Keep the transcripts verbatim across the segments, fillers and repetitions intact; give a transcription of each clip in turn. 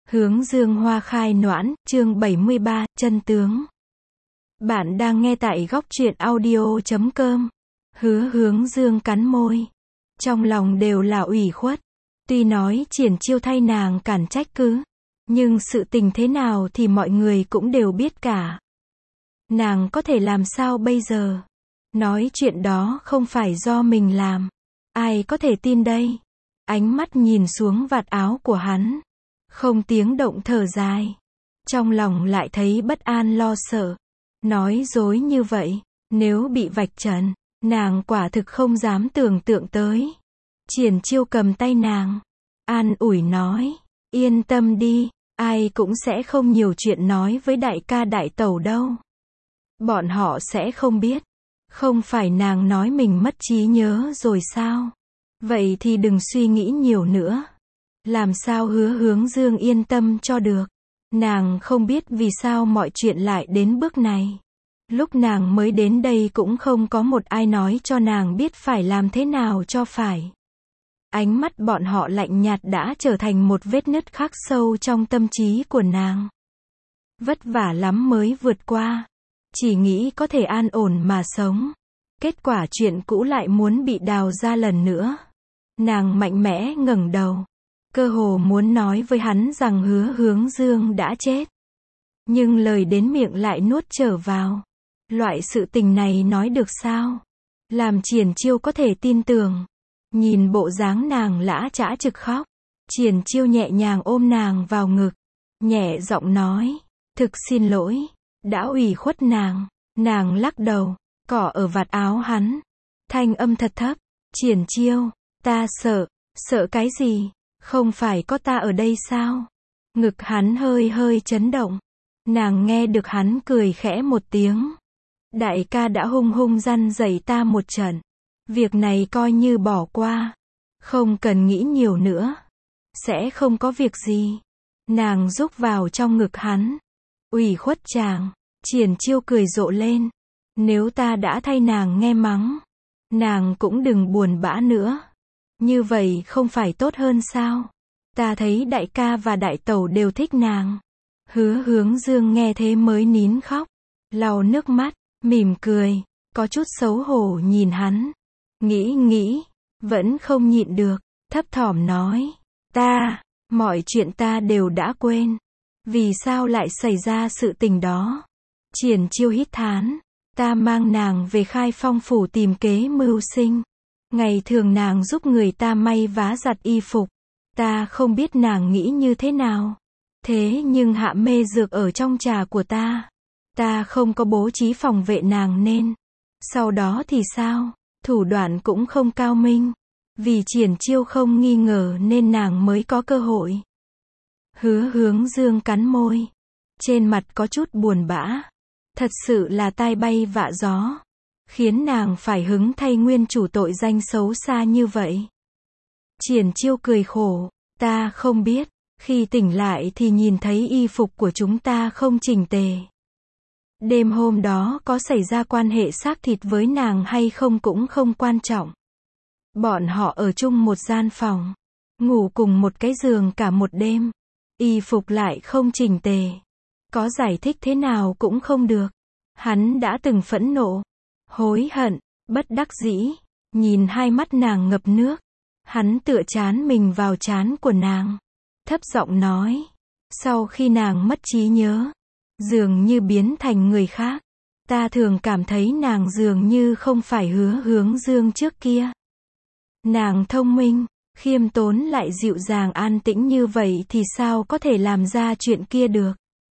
Hướng dương hoa khai noãn, chương bảy mươi ba, chân tướng. Bạn đang nghe tại góc truyện audio chấm com. Hứa hướng dương cắn môi. Trong lòng đều là ủy khuất. Tuy nói Triển Chiêu thay nàng cản trách cứ. Nhưng sự tình thế nào thì mọi người cũng đều biết cả. Nàng có thể làm sao bây giờ? Nói chuyện đó không phải do mình làm. Ai có thể tin đây? Ánh mắt nhìn xuống vạt áo của hắn. Không tiếng động thở dài. Trong lòng lại thấy bất an lo sợ. Nói dối như vậy, nếu bị vạch trần, nàng quả thực không dám tưởng tượng tới. Triển Chiêu cầm tay nàng, an ủi nói, yên tâm đi, ai cũng sẽ không nhiều chuyện nói với đại ca đại tẩu đâu. Bọn họ sẽ không biết. Không phải nàng nói mình mất trí nhớ rồi sao? Vậy thì đừng suy nghĩ nhiều nữa. Làm sao hứa hướng dương yên tâm cho được. Nàng không biết vì sao mọi chuyện lại đến bước này. Lúc nàng mới đến đây cũng không có một ai nói cho nàng biết phải làm thế nào cho phải. Ánh mắt bọn họ lạnh nhạt đã trở thành một vết nứt khắc sâu trong tâm trí của nàng. Vất vả lắm mới vượt qua. Chỉ nghĩ có thể an ổn mà sống. Kết quả chuyện cũ lại muốn bị đào ra lần nữa. Nàng mạnh mẽ ngẩng đầu. Cơ hồ muốn nói với hắn rằng hứa hướng dương đã chết. Nhưng lời đến miệng lại nuốt trở vào. Loại sự tình này nói được sao? Làm Triển Chiêu có thể tin tưởng. Nhìn bộ dáng nàng lã chã trực khóc. Triển Chiêu nhẹ nhàng ôm nàng vào ngực. Nhẹ giọng nói. Thực xin lỗi. Đã ủy khuất nàng. Nàng lắc đầu. Cỏ ở vạt áo hắn. Thanh âm thật thấp. Triển Chiêu. Ta sợ. Sợ cái gì? Không phải có ta ở đây sao? Ngực hắn hơi hơi chấn động. Nàng nghe được hắn cười khẽ một tiếng. Đại ca đã hung hung răn dạy ta một trận. Việc này coi như bỏ qua. Không cần nghĩ nhiều nữa. Sẽ không có việc gì. Nàng rúc vào trong ngực hắn. Ủy khuất chàng. Triển Chiêu cười rộ lên. Nếu ta đã thay nàng nghe mắng, nàng cũng đừng buồn bã nữa. Như vậy không phải tốt hơn sao? Ta thấy đại ca và đại tẩu đều thích nàng. Hứa hướng dương nghe thế mới nín khóc. Lau nước mắt, mỉm cười, có chút xấu hổ nhìn hắn. Nghĩ nghĩ, vẫn không nhịn được, thấp thỏm nói. Ta, mọi chuyện ta đều đã quên. Vì sao lại xảy ra sự tình đó? Triển Chiêu hít thán. Ta mang nàng về Khai Phong phủ tìm kế mưu sinh. Ngày thường nàng giúp người ta may vá giặt y phục. Ta không biết nàng nghĩ như thế nào. Thế nhưng hạ mê dược ở trong trà của ta. Ta không có bố trí phòng vệ nàng nên. Sau đó thì sao? Thủ đoạn cũng không cao minh. Vì Triển Chiêu không nghi ngờ nên nàng mới có cơ hội. Hứa hướng dương cắn môi. Trên mặt có chút buồn bã. Thật sự là tai bay vạ gió. Khiến nàng phải hứng thay nguyên chủ tội danh xấu xa như vậy. Triển Chiêu cười khổ. Ta không biết. Khi tỉnh lại thì nhìn thấy y phục của chúng ta không chỉnh tề. Đêm hôm đó có xảy ra quan hệ xác thịt với nàng hay không cũng không quan trọng. Bọn họ ở chung một gian phòng. Ngủ cùng một cái giường cả một đêm. Y phục lại không chỉnh tề. Có giải thích thế nào cũng không được. Hắn đã từng phẫn nộ, hối hận, bất đắc dĩ. Nhìn hai mắt nàng ngập nước. Hắn tựa trán mình vào trán của nàng. Thấp giọng nói. Sau khi nàng mất trí nhớ, dường như biến thành người khác. Ta thường cảm thấy nàng dường như không phải hứa hướng dương trước kia. Nàng thông minh, khiêm tốn lại dịu dàng an tĩnh như vậy thì sao có thể làm ra chuyện kia được.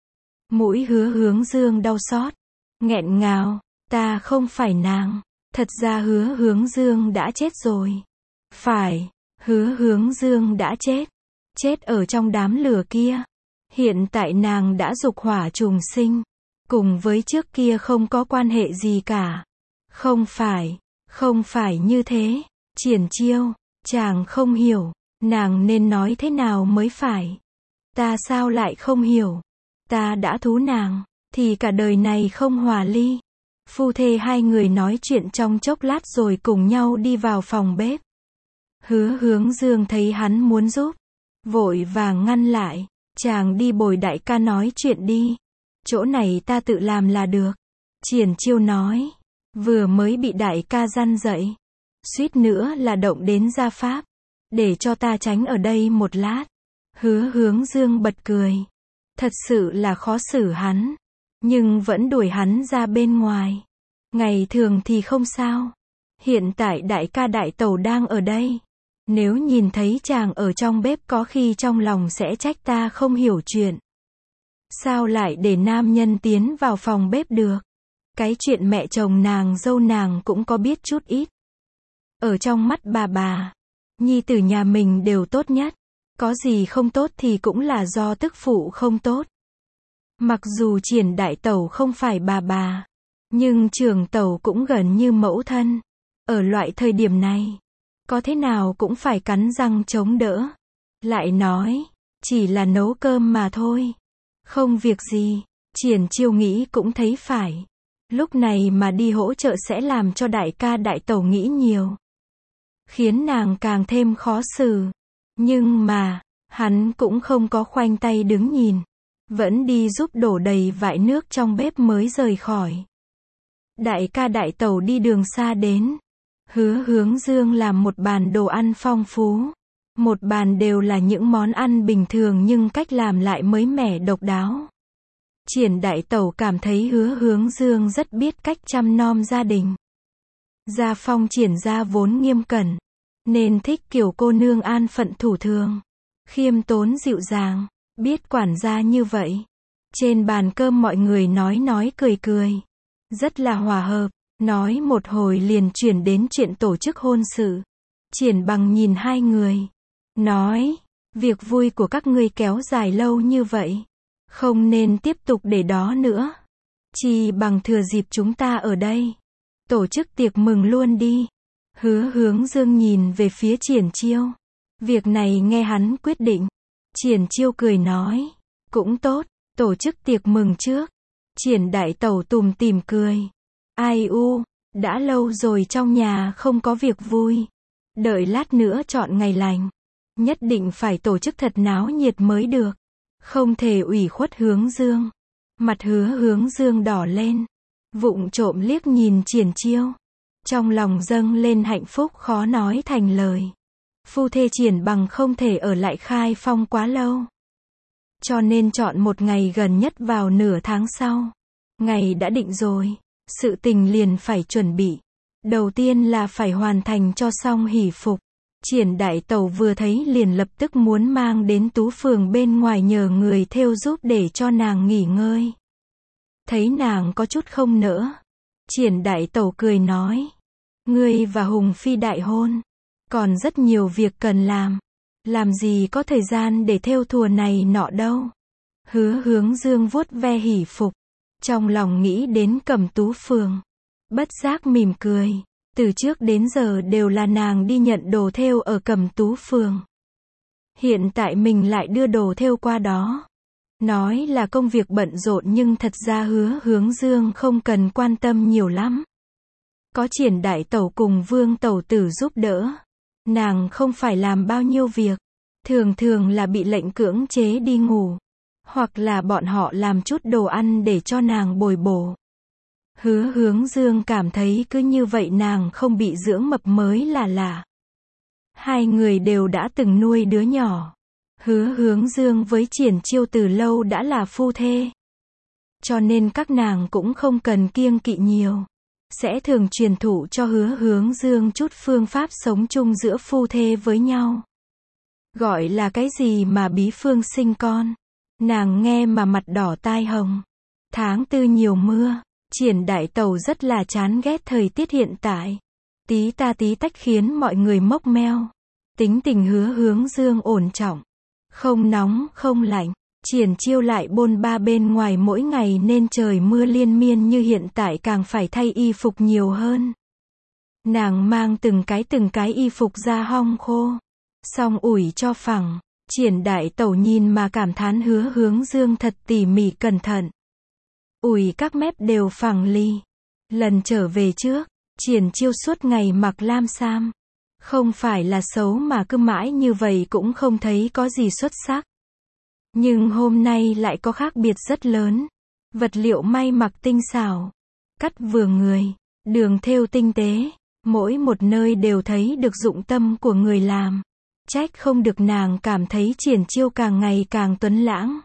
Mũi hứa hướng dương đau xót. Nghẹn ngào. Ta không phải nàng. Thật ra hứa hướng dương đã chết rồi. Phải. Hứa hướng dương đã chết. Chết ở trong đám lửa kia. Hiện tại nàng đã dục hỏa trùng sinh. Cùng với trước kia không có quan hệ gì cả. Không phải. Không phải như thế. Triển Chiêu. Chàng không hiểu. Nàng nên nói thế nào mới phải. Ta sao lại không hiểu. Ta đã thú nàng. Thì cả đời này không hòa ly. Phu thê hai người nói chuyện trong chốc lát rồi cùng nhau đi vào phòng bếp. Hứa hướng dương thấy hắn muốn giúp. Vội vàng ngăn lại. Chàng đi bồi đại ca nói chuyện đi. Chỗ này ta tự làm là được. Triển Chiêu nói. Vừa mới bị đại ca răn dậy. Suýt nữa là động đến gia pháp. Để cho ta tránh ở đây một lát. Hứa Hướng Dương bật cười. Thật sự là khó xử hắn. Nhưng vẫn đuổi hắn ra bên ngoài. Ngày thường thì không sao. Hiện tại đại ca đại tẩu đang ở đây. Nếu nhìn thấy chàng ở trong bếp có khi trong lòng sẽ trách ta không hiểu chuyện. Sao lại để nam nhân tiến vào phòng bếp được? Cái chuyện mẹ chồng nàng dâu nàng cũng có biết chút ít. Ở trong mắt bà bà, nhi tử nhà mình đều tốt nhất. Có gì không tốt thì cũng là do tức phụ không tốt. Mặc dù Triển đại tẩu không phải bà bà, nhưng Trường tẩu cũng gần như mẫu thân. Ở loại thời điểm này, có thế nào cũng phải cắn răng chống đỡ. Lại nói, chỉ là nấu cơm mà thôi. Không việc gì, Triển Chiêu nghĩ cũng thấy phải. Lúc này mà đi hỗ trợ sẽ làm cho đại ca đại tẩu nghĩ nhiều. Khiến nàng càng thêm khó xử. Nhưng mà, hắn cũng không có khoanh tay đứng nhìn. Vẫn đi giúp đổ đầy vại nước trong bếp mới rời khỏi. Đại ca đại tẩu đi đường xa đến. Hứa Hướng Dương làm một bàn đồ ăn phong phú. Một bàn đều là những món ăn bình thường nhưng cách làm lại mới mẻ độc đáo. Triển đại tẩu cảm thấy Hứa Hướng Dương rất biết cách chăm nom gia đình. Gia phong Triển gia vốn nghiêm cẩn, nên thích kiểu cô nương an phận thủ thường, khiêm tốn dịu dàng, biết quản gia như vậy. Trên bàn cơm mọi người nói nói cười cười, rất là hòa hợp. Nói một hồi liền chuyển đến chuyện tổ chức hôn sự. Triển Bằng nhìn hai người, nói, việc vui của các ngươi kéo dài lâu như vậy, không nên tiếp tục để đó nữa. Chỉ bằng thừa dịp chúng ta ở đây, tổ chức tiệc mừng luôn đi. Hứa Hướng Dương nhìn về phía Triển Chiêu. Việc này nghe hắn quyết định. Triển Chiêu cười nói, cũng tốt, tổ chức tiệc mừng trước. Triển đại tẩu tùm tìm cười. Ai u, đã lâu rồi trong nhà không có việc vui. Đợi lát nữa chọn ngày lành. Nhất định phải tổ chức thật náo nhiệt mới được. Không thể ủy khuất Hướng Dương. Mặt Hứa Hướng Dương đỏ lên. Vụng trộm liếc nhìn Triển Chiêu. Trong lòng dâng lên hạnh phúc khó nói thành lời. Phu thê Triển Bằng không thể ở lại Khai Phong quá lâu. Cho nên chọn một ngày gần nhất vào nửa tháng sau. Ngày đã định rồi. Sự tình liền phải chuẩn bị. Đầu tiên là phải hoàn thành cho xong hỷ phục. Triển đại tẩu vừa thấy liền lập tức muốn mang đến Tú Phường bên ngoài nhờ người thêu giúp để cho nàng nghỉ ngơi. Thấy nàng có chút không nỡ. Triển đại tẩu cười nói. Ngươi và Hùng Phi đại hôn. Còn rất nhiều việc cần làm. Làm gì có thời gian để thêu thùa này nọ đâu. Hứa Hướng Dương vuốt ve hỷ phục. Trong lòng nghĩ đến Cẩm Tú Phường. Bất giác mỉm cười. Từ trước đến giờ đều là nàng đi nhận đồ thêu ở Cẩm Tú Phường. Hiện tại mình lại đưa đồ thêu qua đó. Nói là công việc bận rộn nhưng thật ra Hứa Hướng Dương không cần quan tâm nhiều lắm. Có Triển đại tẩu cùng Vương tẩu tử giúp đỡ. Nàng không phải làm bao nhiêu việc. Thường thường là bị lệnh cưỡng chế đi ngủ. Hoặc là bọn họ làm chút đồ ăn để cho nàng bồi bổ. Hứa Hướng Dương cảm thấy cứ như vậy nàng không bị dưỡng mập mới là lạ. Hai người đều đã từng nuôi đứa nhỏ. Hứa Hướng Dương với Triển Chiêu từ lâu đã là phu thê. Cho nên các nàng cũng không cần kiêng kỵ nhiều. Sẽ thường truyền thụ cho Hứa Hướng Dương chút phương pháp sống chung giữa phu thê với nhau. Gọi là cái gì mà bí phương sinh con. Nàng nghe mà mặt đỏ tai hồng. Tháng tư nhiều mưa. Triển đại tẩu rất là chán ghét thời tiết hiện tại. Tí ta tí tách khiến mọi người mốc meo. Tính tình Hứa Hướng Dương ổn trọng. Không nóng, không lạnh. Triển Chiêu lại bôn ba bên ngoài mỗi ngày nên trời mưa liên miên như hiện tại càng phải thay y phục nhiều hơn. Nàng mang từng cái từng cái y phục ra hong khô. Xong ủi cho phẳng. Triển đại tẩu nhìn mà cảm thán Hứa Hướng Dương thật tỉ mỉ cẩn thận. Ủi các mép đều phẳng lì. Lần trở về trước, Triển Chiêu suốt ngày mặc lam sam. Không phải là xấu mà cứ mãi như vậy cũng không thấy có gì xuất sắc. Nhưng hôm nay lại có khác biệt rất lớn. Vật liệu may mặc tinh xảo, cắt vừa người, đường thêu tinh tế, mỗi một nơi đều thấy được dụng tâm của người làm. Trách không được nàng cảm thấy Triển Chiêu càng ngày càng tuấn lãng.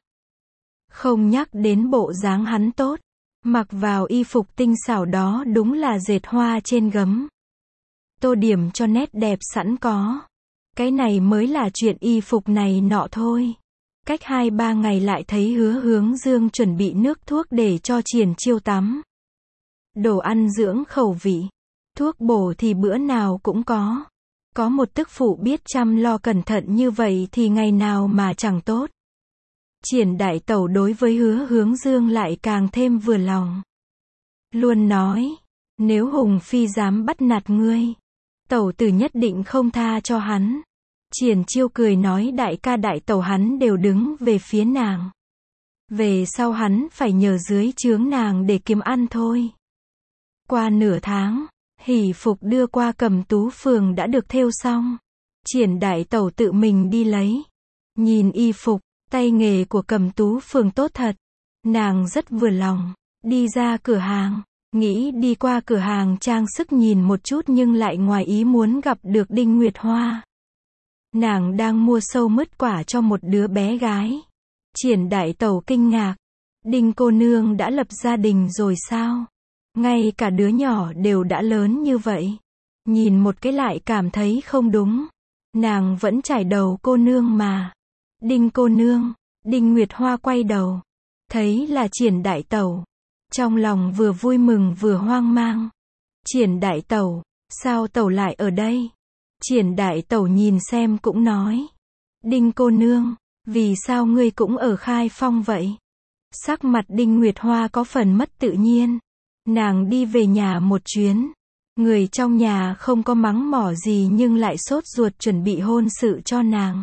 Không nhắc đến bộ dáng hắn tốt, mặc vào y phục tinh xảo đó đúng là dệt hoa trên gấm. Tô điểm cho nét đẹp sẵn có. Cái này mới là chuyện y phục này nọ thôi. Cách hai ba ngày lại thấy Hứa Hướng Dương chuẩn bị nước thuốc để cho Triển Chiêu tắm. Đồ ăn dưỡng khẩu vị, thuốc bổ thì bữa nào cũng có. Có một tức phụ biết chăm lo cẩn thận như vậy thì ngày nào mà chẳng tốt. Triển đại tẩu đối với Hứa Hướng Dương lại càng thêm vừa lòng. Luôn nói, nếu Hùng Phi dám bắt nạt ngươi, tẩu tử nhất định không tha cho hắn. Triển Chiêu cười nói đại ca đại tẩu hắn đều đứng về phía nàng. Về sau hắn phải nhờ dưới trướng nàng để kiếm ăn thôi. Qua nửa tháng, hỷ phục đưa qua Cẩm Tú phường đã được thêu xong. Triển đại tẩu tự mình đi lấy. Nhìn y phục, tay nghề của Cẩm Tú phường tốt thật. Nàng rất vừa lòng. Đi ra cửa hàng, nghĩ đi qua cửa hàng trang sức nhìn một chút nhưng lại ngoài ý muốn gặp được Đinh Nguyệt Hoa. Nàng đang mua sâu mứt quả cho một đứa bé gái. Triển đại tẩu kinh ngạc. Đinh cô nương đã lập gia đình rồi sao? Ngay cả đứa nhỏ đều đã lớn như vậy. Nhìn một cái lại cảm thấy không đúng. Nàng vẫn trải đầu cô nương mà. Đinh cô nương. Đinh Nguyệt Hoa quay đầu. Thấy là Triển đại tẩu. Trong lòng vừa vui mừng vừa hoang mang. Triển đại tẩu, sao tẩu lại ở đây? Triển đại tẩu nhìn xem cũng nói. Đinh cô nương, vì sao ngươi cũng ở Khai Phong vậy? Sắc mặt Đinh Nguyệt Hoa có phần mất tự nhiên. Nàng đi về nhà một chuyến. Người trong nhà không có mắng mỏ gì nhưng lại sốt ruột chuẩn bị hôn sự cho nàng.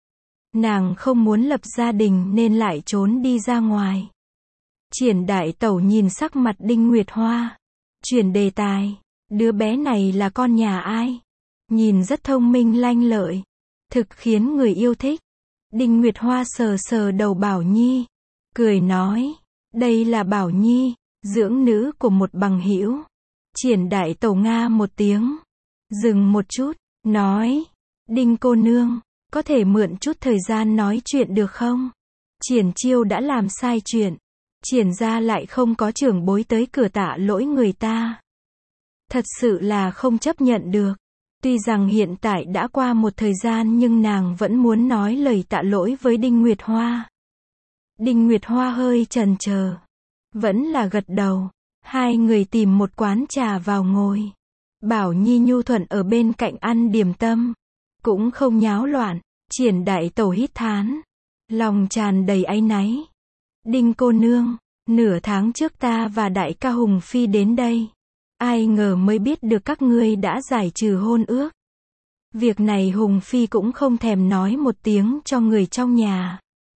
Nàng không muốn lập gia đình nên lại trốn đi ra ngoài. Triển đại tẩu nhìn sắc mặt Đinh Nguyệt Hoa. Chuyển đề tài. Đứa bé này là con nhà ai? Nhìn rất thông minh lanh lợi. Thực khiến người yêu thích. Đinh Nguyệt Hoa sờ sờ đầu Bảo Nhi. Cười nói. Đây là Bảo Nhi, dưỡng nữ của một bằng hữu. Triển đại tẩu nga một tiếng. Dừng một chút. Nói. Đinh cô nương, có thể mượn chút thời gian nói chuyện được không? Triển Chiêu đã làm sai chuyện. Triển gia lại không có trưởng bối tới cửa tạ lỗi người ta. Thật sự là không chấp nhận được. Tuy rằng hiện tại đã qua một thời gian nhưng nàng vẫn muốn nói lời tạ lỗi với Đinh Nguyệt Hoa. Đinh Nguyệt Hoa hơi chần chờ. Vẫn là gật đầu. Hai người tìm một quán trà vào ngồi. Bảo Nhi nhu thuận ở bên cạnh ăn điểm tâm. Cũng không nháo loạn. Triển đại tẩu hít thán. Lòng tràn đầy áy náy. Đinh cô nương, nửa tháng trước ta và đại ca Hùng Phi đến đây. Ai ngờ mới biết được các ngươi đã giải trừ hôn ước. Việc này Hùng Phi cũng không thèm nói một tiếng cho người trong nhà.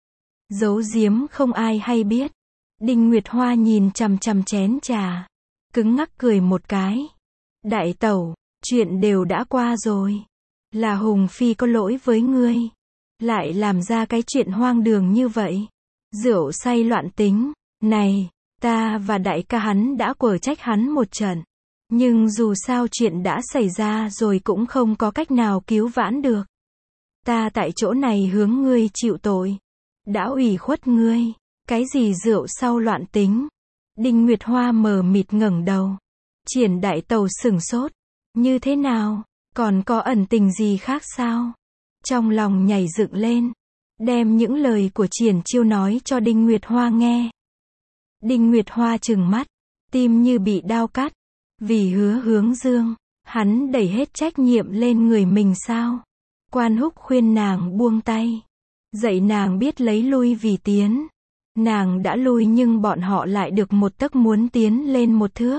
Giấu giếm không ai hay biết. Đinh Nguyệt Hoa nhìn chằm chằm chén trà. Cứng ngắc cười một cái. Đại tẩu, chuyện đều đã qua rồi. Là Hùng Phi có lỗi với ngươi. Lại làm ra cái chuyện hoang đường như vậy. Rượu say loạn tính. Này, ta và đại ca hắn đã quở trách hắn một trận. Nhưng dù sao chuyện đã xảy ra rồi cũng không có cách nào cứu vãn được. Ta tại chỗ này hướng ngươi chịu tội. Đã ủy khuất ngươi. Cái gì rượu sau loạn tính? Đinh Nguyệt Hoa mờ mịt ngẩng đầu. Triển đại tẩu sửng sốt. Như thế nào? Còn có ẩn tình gì khác sao? Trong lòng nhảy dựng lên. Đem những lời của Triển Chiêu nói cho Đinh Nguyệt Hoa nghe. Đinh Nguyệt Hoa trừng mắt. Tim như bị đao cắt. Vì Hứa Hướng Dương, hắn đẩy hết trách nhiệm lên người mình sao? Quan Húc khuyên nàng buông tay. Dạy nàng biết lấy lui vì tiến. Nàng đã lui nhưng bọn họ lại được một tấc muốn tiến lên một thước.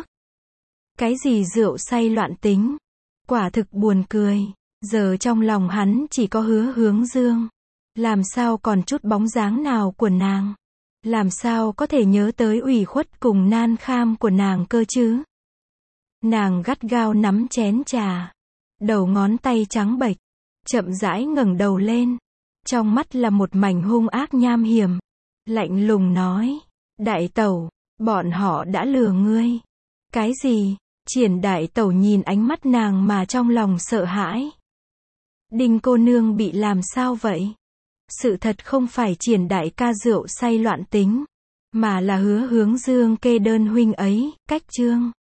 Cái gì rượu say loạn tính? Quả thực buồn cười. Giờ trong lòng hắn chỉ có Hứa Hướng Dương. Làm sao còn chút bóng dáng nào của nàng? Làm sao có thể nhớ tới ủy khuất cùng nan kham của nàng cơ chứ? Nàng gắt gao nắm chén trà. Đầu ngón tay trắng bệch. Chậm rãi ngẩng đầu lên. Trong mắt là một mảnh hung ác nham hiểm. Lạnh lùng nói. Đại tẩu, bọn họ đã lừa ngươi. Cái gì? Triển đại tẩu nhìn ánh mắt nàng mà trong lòng sợ hãi. Đinh cô nương bị làm sao vậy? Sự thật không phải Triển đại ca rượu say loạn tính, mà là Hứa Hướng Dương kê đơn huynh ấy, cách trương.